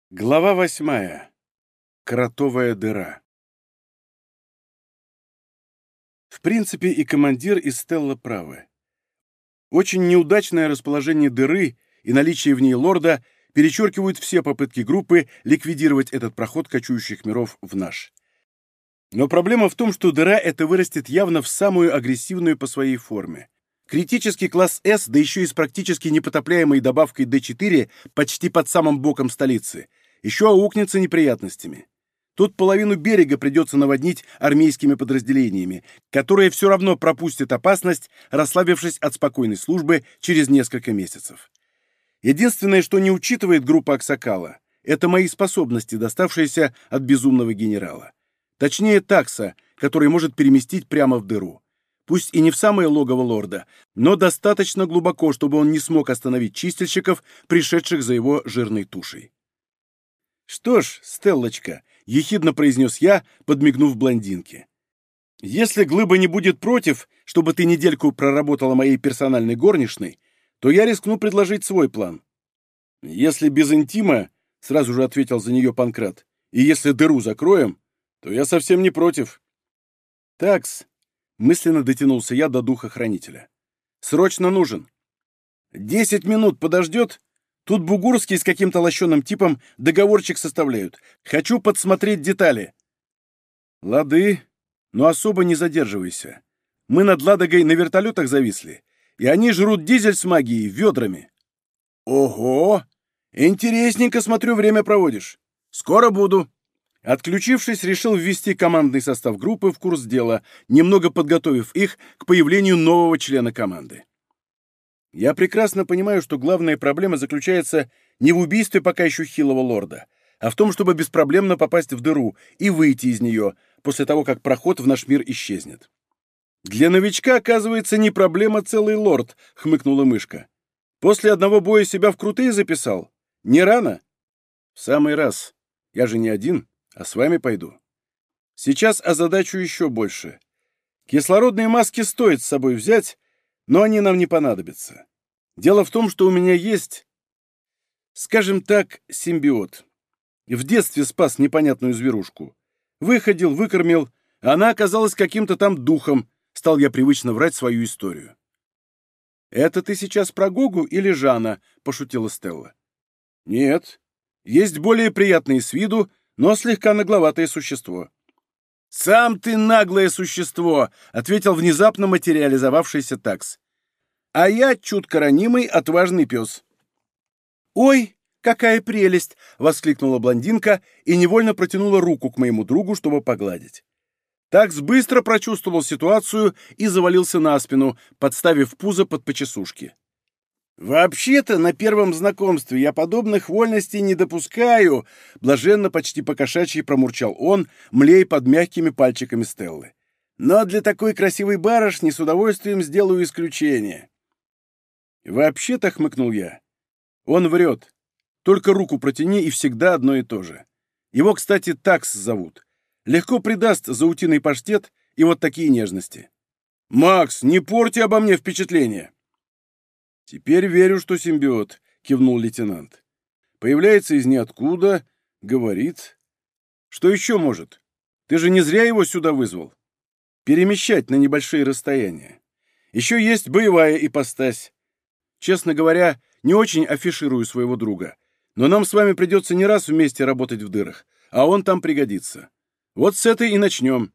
Глава 8. Кротовая дыра. В принципе, и командир, и Стелла правы. Очень неудачное расположение дыры и наличие в ней лорда перечеркивают все попытки группы ликвидировать этот проход кочующих миров в наш. Но проблема в том, что дыра эта вырастет явно в самую агрессивную по своей форме. Критический класс С, да еще и с практически непотопляемой добавкой D4 почти под самым боком столицы, еще аукнется неприятностями. Тут половину берега придется наводнить армейскими подразделениями, которые все равно пропустят опасность, расслабившись от спокойной службы через несколько месяцев. Единственное, что не учитывает группа Аксакала, это мои способности, доставшиеся от безумного генерала. Точнее, такса, который может переместить прямо в дыру. Пусть и не в самое логово лорда, но достаточно глубоко, чтобы он не смог остановить чистильщиков, пришедших за его жирной тушей. «Что ж, Стеллочка», — ехидно произнес я, подмигнув блондинке, «если Глыба не будет против, чтобы ты недельку проработала моей персональной горничной, то я рискну предложить свой план». «Если без интима», — сразу же ответил за нее Панкрат, «и если дыру закроем, то я совсем не против». «Такс», — мысленно дотянулся я до духа хранителя, «срочно нужен». 10 минут подождет? Тут Бугурский с каким-то лощеным типом договорчик составляют. Хочу подсмотреть детали». «Лады, но особо не задерживайся. Мы над Ладогой на вертолетах зависли, и они жрут дизель с магией ведрами». «Ого! Интересненько, смотрю, время проводишь. Скоро буду». Отключившись, решил ввести командный состав группы в курс дела, немного подготовив их к появлению нового члена команды. Я прекрасно понимаю, что главная проблема заключается не в убийстве пока еще хилого лорда, а в том, чтобы беспроблемно попасть в дыру и выйти из нее после того, как проход в наш мир исчезнет. «Для новичка, оказывается, не проблема целый лорд», — хмыкнула мышка. «После одного боя себя в крутые записал? Не рано?» «В самый раз. Я же не один, а с вами пойду. Сейчас озадачу еще больше. Кислородные маски стоит с собой взять, но они нам не понадобятся. Дело в том, что у меня есть, скажем так, симбиот. В детстве спас непонятную зверушку. Выходил, выкормил, а она оказалась каким-то там духом, стал я привычно врать свою историю. «Это ты сейчас про Гогу или Жана?» — пошутила Стелла. «Нет. Есть более приятные с виду, но слегка нагловатое существо». «Сам ты наглое существо!» — ответил внезапно материализовавшийся такс. «А я чутко ранимый, отважный пес». «Ой, какая прелесть!» — воскликнула блондинка и невольно протянула руку к моему другу, чтобы погладить. Такс быстро прочувствовал ситуацию и завалился на спину, подставив пузо под почесушки. «Вообще-то, на первом знакомстве я подобных вольностей не допускаю», блаженно почти по-кошачьи промурчал он, млея под мягкими пальчиками Стеллы. «Но для такой красивой барышни с удовольствием сделаю исключение». «Вообще-то», — хмыкнул я, — «он врет. Только руку протяни, и всегда одно и то же. Его, кстати, Такс зовут. Легко придаст за утиный паштет и вот такие нежности». «Макс, не порти обо мне впечатление!» «Теперь верю, что симбиот», — кивнул лейтенант. «Появляется из ниоткуда, говорит. Что еще может? Ты же не зря его сюда вызвал. Перемещать на небольшие расстояния. Еще есть боевая ипостась. Честно говоря, не очень афиширую своего друга, но нам с вами придется не раз вместе работать в дырах, а он там пригодится. Вот с этой и начнем».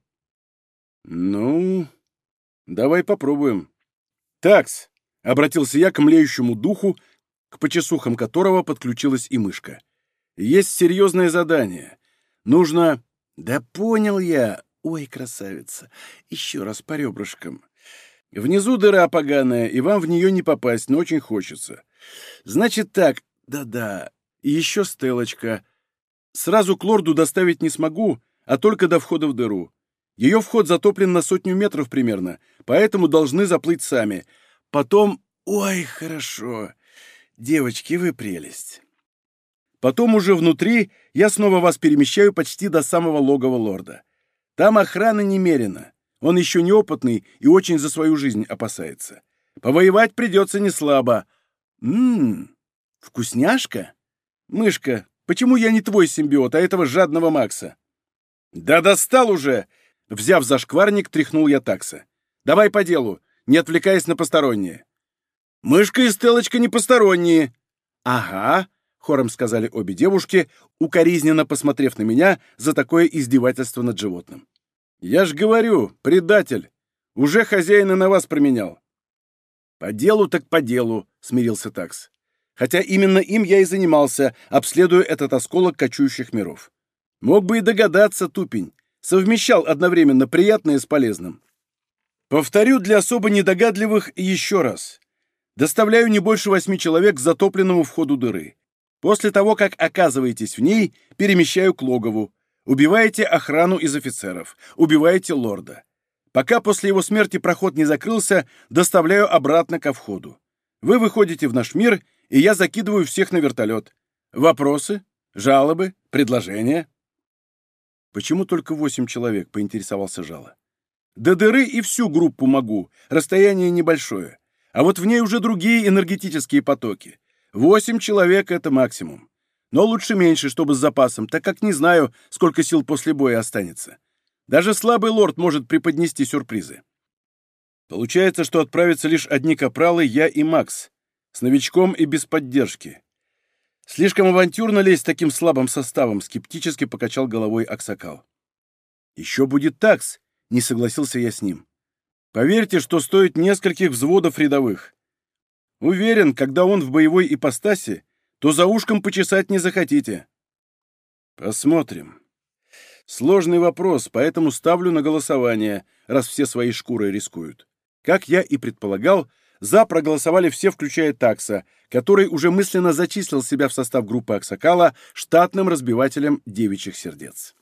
«Ну, давай попробуем». «Такс!» — обратился я к млеющему духу, к почесухам которого подключилась и мышка. «Есть серьезное задание. Нужно...» «Да понял я. Ой, красавица. Еще раз по ребрышкам. Внизу дыра поганая, и вам в нее не попасть, но очень хочется. Значит так, да-да, и еще Стеллочка. Сразу к лорду доставить не смогу, а только до входа в дыру. Ее вход затоплен на 100 метров примерно, поэтому должны заплыть сами. Потом... Ой, хорошо. Девочки, вы прелесть. Потом уже внутри я снова вас перемещаю почти до самого логова лорда. Там охраны немерено. Он еще неопытный и очень за свою жизнь опасается. Повоевать придется не слабо. Вкусняшка? Мышка, Почему я не твой симбиот, а этого жадного Макса?» «Да достал уже!» Взяв за шкварник, тряхнул я такса. «Давай по делу, не отвлекаясь на посторонние». «Мышка и Стеллочка не посторонние». «Ага», — хором сказали обе девушки, укоризненно посмотрев на меня за такое издевательство над животным. «Я ж говорю, предатель. Уже хозяина на вас променял». «По делу так по делу», — смирился такс. «Хотя именно им я и занимался, обследуя этот осколок кочующих миров. Мог бы и догадаться, тупень. Совмещал одновременно приятное с полезным. Повторю для особо недогадливых еще раз. Доставляю не больше 8 человек к затопленному входу дыры. После того, как оказываетесь в ней, перемещаю к логову. Убиваете охрану из офицеров. Убиваете лорда. Пока после его смерти проход не закрылся, доставляю обратно ко входу. Вы выходите в наш мир, и я закидываю всех на вертолет. Вопросы? Жалобы? Предложения?» «Почему только 8 человек?» — поинтересовался Жало. «До дыры и всю группу могу, расстояние небольшое. А вот в ней уже другие энергетические потоки. 8 человек — это максимум. Но лучше меньше, чтобы с запасом, так как не знаю, сколько сил после боя останется. Даже слабый лорд может преподнести сюрпризы. Получается, что отправятся лишь одни капралы, я и Макс. С новичком и без поддержки. Слишком авантюрно лезть с таким слабым составом», — скептически покачал головой Аксакал. «Еще будет такс», — не согласился я с ним. «Поверьте, что стоит нескольких взводов рядовых. Уверен, когда он в боевой ипостаси, то за ушком почесать не захотите». «Посмотрим. Сложный вопрос, поэтому ставлю на голосование, раз все своей шкурой рискуют». Как я и предполагал, «за» проголосовали все, включая такса, который уже мысленно зачислил себя в состав группы Аксакала штатным разбивателем девичьих сердец.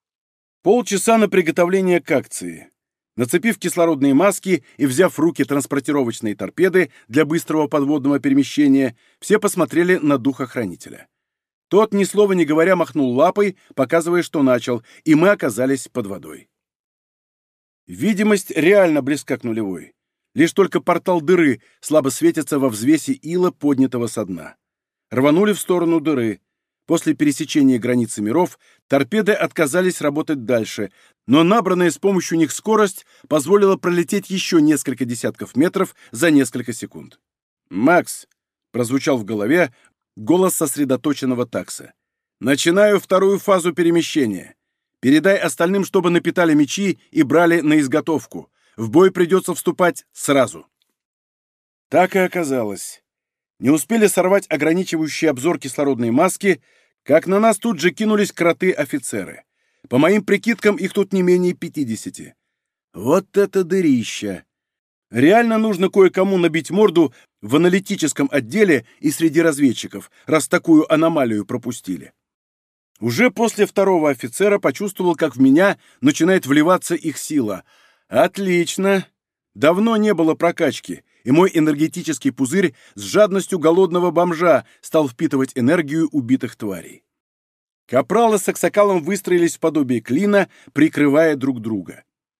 Полчаса на приготовление к акции. Нацепив кислородные маски и взяв в руки транспортировочные торпеды для быстрого подводного перемещения, все посмотрели на духохранителя. Тот, ни слова не говоря, махнул лапой, показывая, что начал, и мы оказались под водой. Видимость реально близка к нулевой. Лишь только портал дыры слабо светится во взвесе ила, поднятого со дна. Рванули в сторону дыры. После пересечения границы миров торпеды отказались работать дальше, но набранная с помощью них скорость позволила пролететь еще несколько десятков метров за несколько секунд. «Макс!» — прозвучал в голове голос сосредоточенного такса. «Начинаю вторую фазу перемещения. Передай остальным, чтобы напитали мечи и брали на изготовку. В бой придется вступать сразу». Так и оказалось. Не успели сорвать ограничивающий обзор кислородные маски, как на нас тут же кинулись кроты-офицеры. По моим прикидкам, их тут не менее 50. Вот это дырища! Реально нужно кое-кому набить морду в аналитическом отделе и среди разведчиков, раз такую аномалию пропустили. Уже после второго офицера почувствовал, как в меня начинает вливаться их сила. Отлично! Давно не было прокачки, и мой энергетический пузырь с жадностью голодного бомжа стал впитывать энергию убитых тварей. Капралы с Аксакалом выстроились в подобие клина, прикрывая друг друга.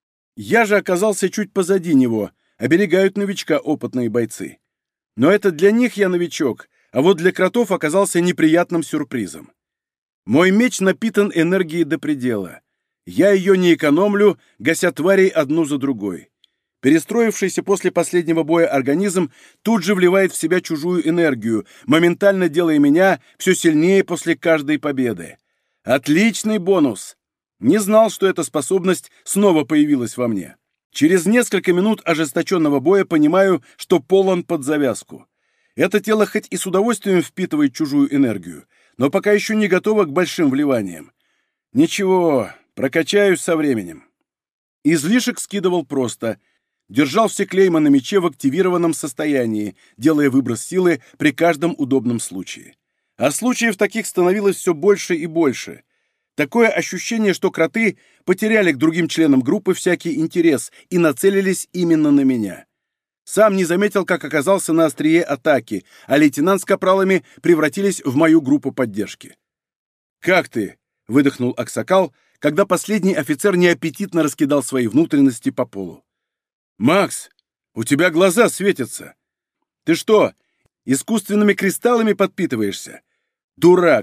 Я же оказался чуть позади него, оберегают новичка опытные бойцы. Но это для них я новичок, а вот для кротов оказался неприятным сюрпризом. Мой меч напитан энергией до предела. Я ее не экономлю, гася тварей одну за другой. Перестроившийся после последнего боя организм тут же вливает в себя чужую энергию, моментально делая меня все сильнее после каждой победы. Отличный бонус! Не знал, что эта способность снова появилась во мне. Через несколько минут ожесточенного боя понимаю, что полон под завязку. Это тело хоть и с удовольствием впитывает чужую энергию, но пока еще не готово к большим вливаниям. Ничего, прокачаюсь со временем. Излишек скидывал просто. Держал все клейма на мече в активированном состоянии, делая выброс силы при каждом удобном случае. А случаев таких становилось все больше и больше. Такое ощущение, что кроты потеряли к другим членам группы всякий интерес и нацелились именно на меня. Сам не заметил, как оказался на острие атаки, а лейтенант с капралами превратились в мою группу поддержки. «Как ты?» — выдохнул Аксакал, когда последний офицер неаппетитно раскидал свои внутренности по полу. «Макс, у тебя глаза светятся. Ты что, искусственными кристаллами подпитываешься? Дурак!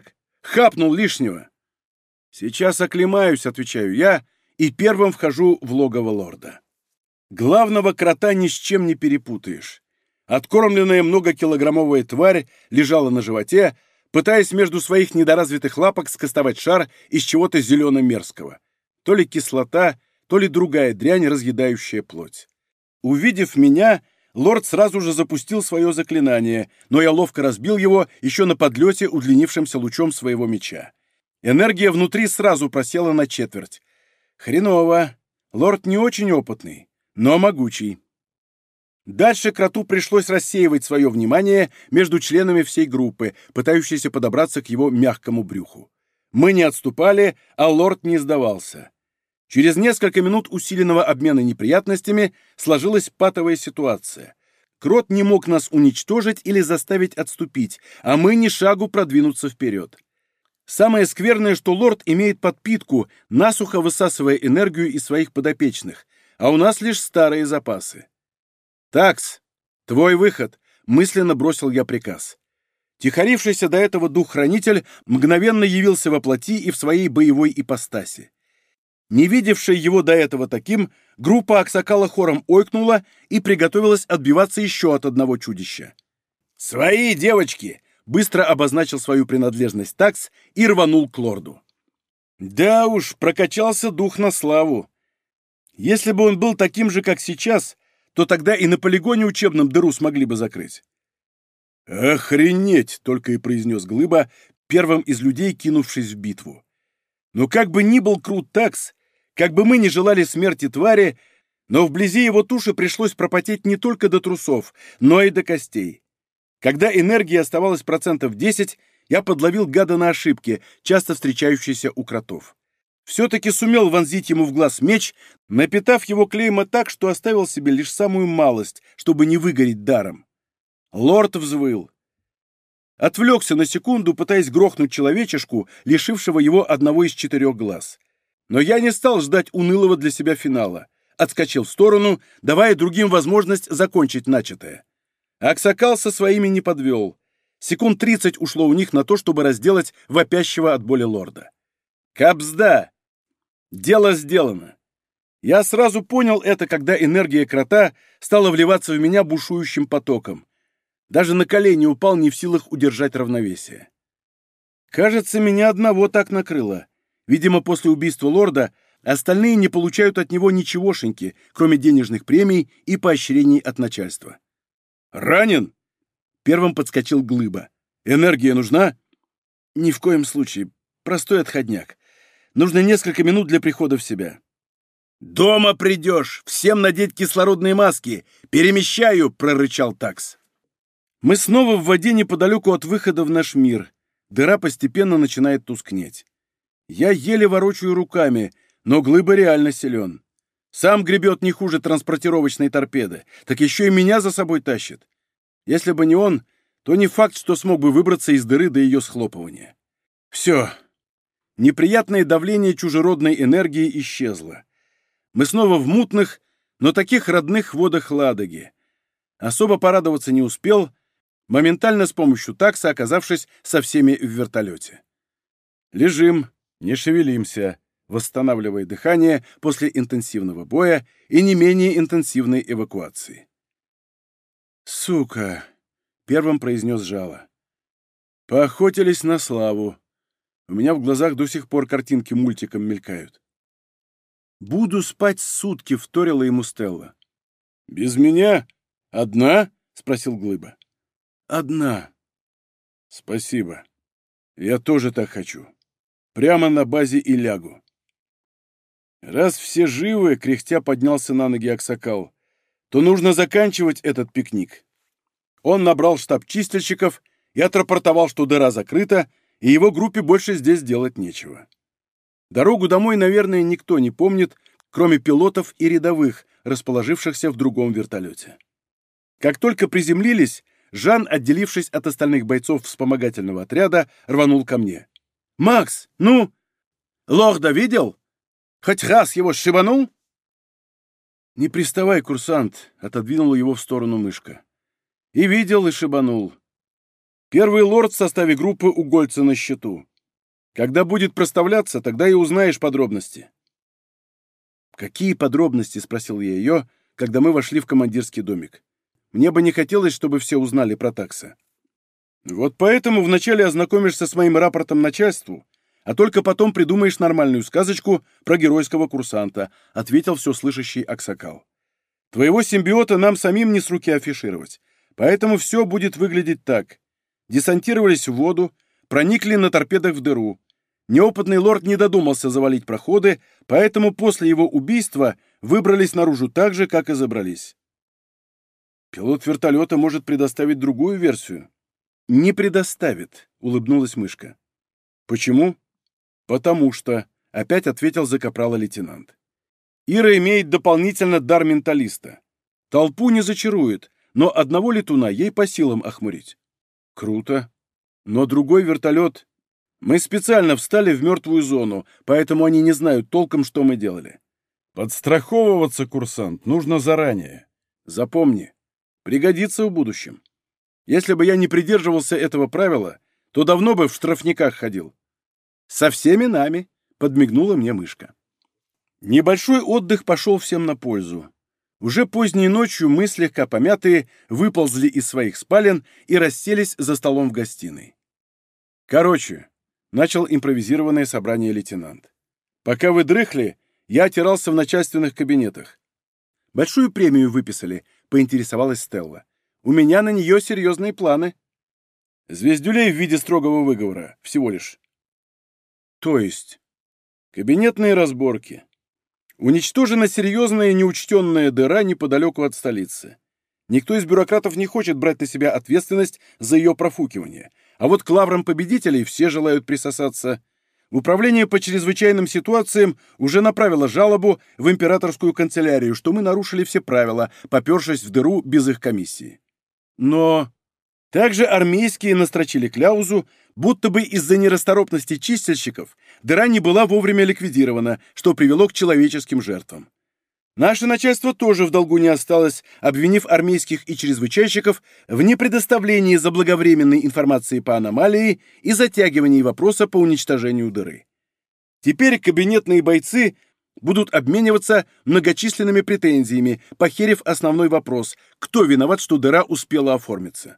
Хапнул лишнего. Сейчас оклемаюсь, отвечаю я, и первым вхожу в логово лорда. Главного крота ни с чем не перепутаешь. Откормленная многокилограммовая тварь лежала на животе, пытаясь между своих недоразвитых лапок скостовать шар из чего-то зелено-мерзкого. То ли кислота, то ли другая дрянь, разъедающая плоть. Увидев меня, лорд сразу же запустил свое заклинание, но я ловко разбил его еще на подлете удлинившимся лучом своего меча. Энергия внутри сразу просела на четверть. Хреново. Лорд не очень опытный, но могучий. Дальше кроту пришлось рассеивать свое внимание между членами всей группы, пытающейся подобраться к его мягкому брюху. Мы не отступали, а лорд не сдавался. Через несколько минут усиленного обмена неприятностями сложилась патовая ситуация. Крот не мог нас уничтожить или заставить отступить, а мы ни шагу продвинуться вперед. Самое скверное, что лорд имеет подпитку, насухо высасывая энергию из своих подопечных, а у нас лишь старые запасы. «Такс, твой выход!» — мысленно бросил я приказ. Тихорившийся до этого дух-хранитель мгновенно явился во плоти и в своей боевой ипостаси. Не видевшая его до этого таким, группа Аксакала хором ойкнула и приготовилась отбиваться еще от одного чудища. «Свои, девочки!» — быстро обозначил свою принадлежность Такс и рванул к лорду. Да уж, прокачался дух на славу. Если бы он был таким же, как сейчас, то тогда и на полигоне учебном дыру смогли бы закрыть. «Охренеть!» — только и произнес Глыба, первым из людей кинувшись в битву. Но как бы ни был крут Такс, как бы мы ни желали смерти твари, но вблизи его туши пришлось пропотеть не только до трусов, но и до костей. Когда энергии оставалось 10%, я подловил гада на ошибке, часто встречающейся у кротов. Все-таки сумел вонзить ему в глаз меч, напитав его клейма так, что оставил себе лишь самую малость, чтобы не выгореть даром. Лорд взвыл. Отвлекся на секунду, пытаясь грохнуть человечешку, лишившего его одного из 4 глаз. Но я не стал ждать унылого для себя финала. Отскочил в сторону, давая другим возможность закончить начатое. Аксакал со своими не подвел. Секунд 30 ушло у них на то, чтобы разделать вопящего от боли лорда. Кабзда! Дело сделано. Я сразу понял это, когда энергия крота стала вливаться в меня бушующим потоком. Даже на колени упал, не в силах удержать равновесие. Кажется, меня одного так накрыло. Видимо, после убийства лорда остальные не получают от него ничегошеньки, кроме денежных премий и поощрений от начальства. «Ранен?» — первым подскочил Глыба. «Энергия нужна?» «Ни в коем случае. Простой отходняк. Нужно несколько минут для прихода в себя». «Дома придешь! Всем надеть кислородные маски! Перемещаю!» — прорычал Такс. Мы снова в воде неподалеку от выхода в наш мир. Дыра постепенно начинает тускнеть. Я еле ворочаю руками, но Глыба реально силен. Сам гребет не хуже транспортировочной торпеды, так еще и меня за собой тащит. Если бы не он, то не факт, что смог бы выбраться из дыры до ее схлопывания. Все. Неприятное давление чужеродной энергии исчезло. Мы снова в мутных, но таких родных водах Ладоги. Особо порадоваться не успел, моментально с помощью такса оказавшись со всеми в вертолете. Лежим, не шевелимся, восстанавливая дыхание после интенсивного боя и не менее интенсивной эвакуации. «Сука!» — первым произнес Жало. «Поохотились на славу. У меня в глазах до сих пор картинки мультиком мелькают». «Буду спать сутки», — вторила ему Стелла. «Без меня? Одна?» — спросил Глыба. «Одна». «Спасибо. Я тоже так хочу. Прямо на базе и лягу». Раз все живы, кряхтя поднялся на ноги Аксакал, то нужно заканчивать этот пикник. Он набрал штаб чистильщиков и отрапортовал, что дыра закрыта, и его группе больше здесь делать нечего. Дорогу домой, наверное, никто не помнит, кроме пилотов и рядовых, расположившихся в другом вертолете. Как только приземлились, Жан, отделившись от остальных бойцов вспомогательного отряда, рванул ко мне. «Макс, ну? Лорда видел? Хоть раз его шибанул?» «Не приставай, курсант», — отодвинула его в сторону мышка. «И видел, и шибанул. Первый лорд в составе группы у Гольца на счету. Когда будет проставляться, тогда и узнаешь подробности». «Какие подробности?» — спросил я ее, когда мы вошли в командирский домик. «Мне бы не хотелось, чтобы все узнали про такса». «Вот поэтому вначале ознакомишься с моим рапортом начальству, а только потом придумаешь нормальную сказочку про геройского курсанта», — ответил все слышащий Аксакал. «Твоего симбиота нам самим не с руки афишировать, поэтому все будет выглядеть так. Десантировались в воду, проникли на торпедах в дыру. Неопытный лорд не додумался завалить проходы, поэтому после его убийства выбрались наружу так же, как и забрались». «Пилот вертолета может предоставить другую версию». «Не предоставит», — улыбнулась мышка. «Почему?» «Потому что», — опять ответил за капрала лейтенант. «Ира имеет дополнительно дар менталиста. Толпу не зачарует, но одного летуна ей по силам охмурить». «Круто. Но другой вертолет...» «Мы специально встали в мертвую зону, поэтому они не знают толком, что мы делали». «Подстраховываться, курсант, нужно заранее. Запомни, пригодится в будущем. Если бы я не придерживался этого правила, то давно бы в штрафниках ходил». «Со всеми нами», — подмигнула мне мышка. Небольшой отдых пошел всем на пользу. Уже поздней ночью мы, слегка помятые, выползли из своих спален и расселись за столом в гостиной. «Короче», — начал импровизированное собрание лейтенант, «пока вы дрыхли, я отирался в начальственных кабинетах». «Большую премию выписали», — поинтересовалась Стелла. «У меня на нее серьезные планы». «Звездюлей в виде строгого выговора, всего лишь». «То есть?» «Кабинетные разборки. Уничтожена серьезная неучтенная дыра неподалеку от столицы. Никто из бюрократов не хочет брать на себя ответственность за ее профукивание, а вот к лаврам победителей все желают присосаться. Управление по чрезвычайным ситуациям уже направило жалобу в императорскую канцелярию, что мы нарушили все правила, попёршись в дыру без их комиссии. Но также армейские настрочили кляузу, будто бы из-за нерасторопности чистильщиков дыра не была вовремя ликвидирована, что привело к человеческим жертвам. Наше начальство тоже в долгу не осталось, обвинив армейских и чрезвычайщиков в непредоставлении заблаговременной информации по аномалии и затягивании вопроса по уничтожению дыры. Теперь кабинетные бойцы будут обмениваться многочисленными претензиями, похерив основной вопрос, кто виноват, что дыра успела оформиться.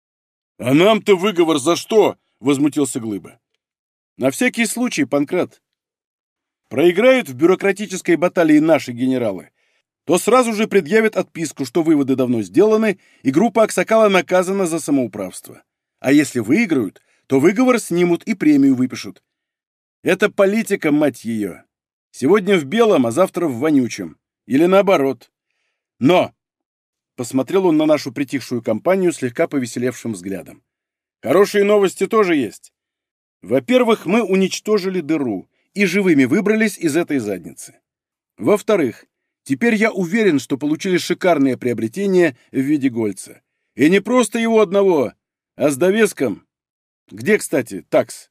«А нам-то выговор за что?» — возмутился Глыба. «На всякий случай, Панкрат. Проиграют в бюрократической баталии наши генералы, то сразу же предъявят отписку, что выводы давно сделаны, и группа Аксакала наказана за самоуправство. А если выиграют, то выговор снимут и премию выпишут. Это политика, мать ее. Сегодня в белом, а завтра в вонючем. Или наоборот. Но...» Посмотрел он на нашу притихшую компанию слегка повеселевшим взглядом. «Хорошие новости тоже есть. Во-первых, мы уничтожили дыру и живыми выбрались из этой задницы. Во-вторых, теперь я уверен, что получили шикарное приобретение в виде Гольца. И не просто его одного, а с довеском. Где, кстати, такс?»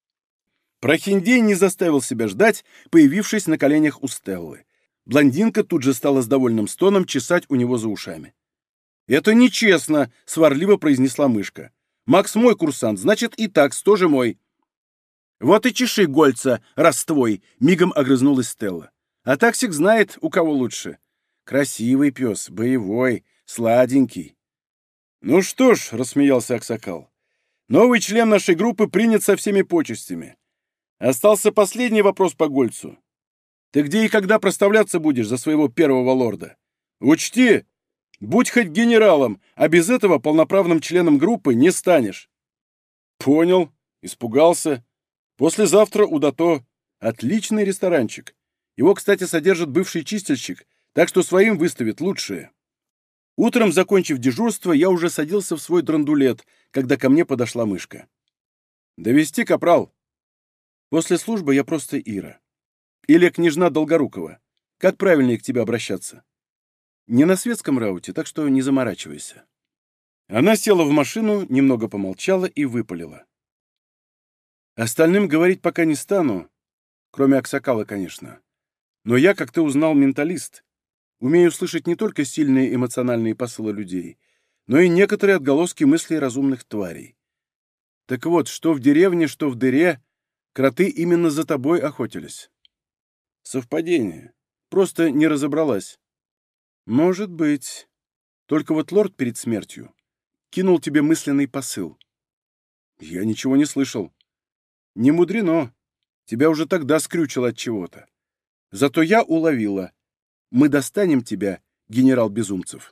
Прохиндей не заставил себя ждать, появившись на коленях у Стеллы. Блондинка тут же стала с довольным стоном чесать у него за ушами. «Это нечестно», — сварливо произнесла мышка. «Макс мой курсант, значит, и такс тоже мой». «Вот и чеши Гольца, раз твой», — мигом огрызнулась Стелла. «А таксик знает, у кого лучше. Красивый пес, боевой, сладенький». «Ну что ж», — рассмеялся Аксакал, — «новый член нашей группы принят со всеми почестями. Остался последний вопрос по Гольцу. Ты где и когда проставляться будешь за своего первого лорда? Учти, будь хоть генералом, а без этого полноправным членом группы не станешь». «Понял, испугался. Послезавтра у Дато. Отличный ресторанчик. Его, кстати, содержит бывший чистильщик, так что своим выставит лучшее». Утром, закончив дежурство, я уже садился в свой драндулет, когда ко мне подошла мышка. «Довести, капрал?» «После службы я просто Ира. Или княжна Долгорукова. Как правильнее к тебе обращаться?» «Не на светском рауте, так что не заморачивайся». Она села в машину, немного помолчала и выпалила. «Остальным говорить пока не стану, кроме Аксакала, конечно. Но я, как ты узнал, менталист. Умею слышать не только сильные эмоциональные посылы людей, но и некоторые отголоски мыслей разумных тварей. Так вот, что в деревне, что в дыре, Кроты именно за тобой охотились. Совпадение. Просто не разобралась. Может быть. Только вот лорд перед смертью кинул тебе мысленный посыл. Я ничего не слышал. Не мудрено. Тебя уже тогда скрючило от чего-то. Зато я уловила. Мы достанем тебя, генерал Безумцев.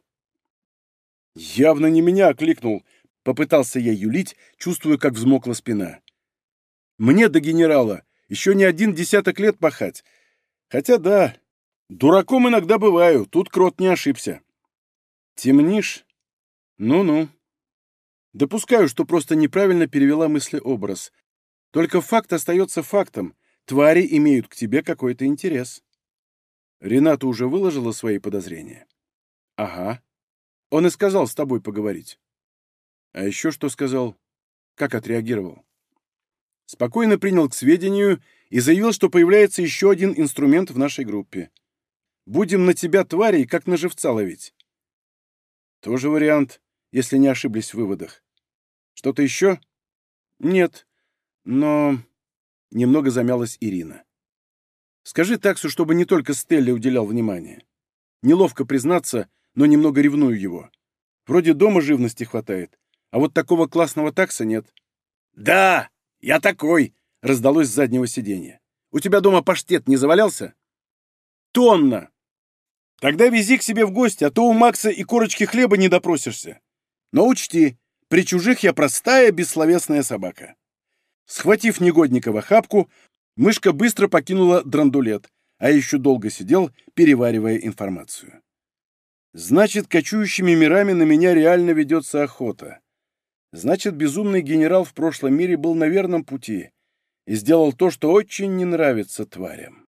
Явно не меня окликнул. Попытался я юлить, чувствуя, как взмокла спина. Мне до генерала еще не 10 лет пахать. Хотя да, дураком иногда бываю, тут крот не ошибся. Темнишь? Ну-ну. Допускаю, что просто неправильно перевела мыслеобраз. Только факт остается фактом. Твари имеют к тебе какой-то интерес. Рената уже выложила свои подозрения? Ага. Он и сказал с тобой поговорить. А еще что сказал? Как отреагировал? Спокойно принял к сведению и заявил, что появляется еще один инструмент в нашей группе. Будем на тебя, тварей, как на живца ловить. Тоже вариант, если не ошиблись в выводах. Что-то еще? Нет, но... Немного замялась Ирина. Скажи таксу, чтобы не только Стелле уделял внимание. Неловко признаться, но немного ревную его. Вроде дома живности хватает, а вот такого классного такса нет. «Да, я такой!» — раздалось с заднего сиденья. «У тебя дома паштет не завалялся?» «Тонна!» «Тогда вези к себе в гости, а то у Макса и корочки хлеба не допросишься. Но учти, при чужих я простая, бессловесная собака». Схватив негодника в охапку, мышка быстро покинула драндулет, а еще долго сидел, переваривая информацию. Значит, кочующими мирами на меня реально ведется охота. Значит, безумный генерал в прошлом мире был на верном пути и сделал то, что очень не нравится тварям.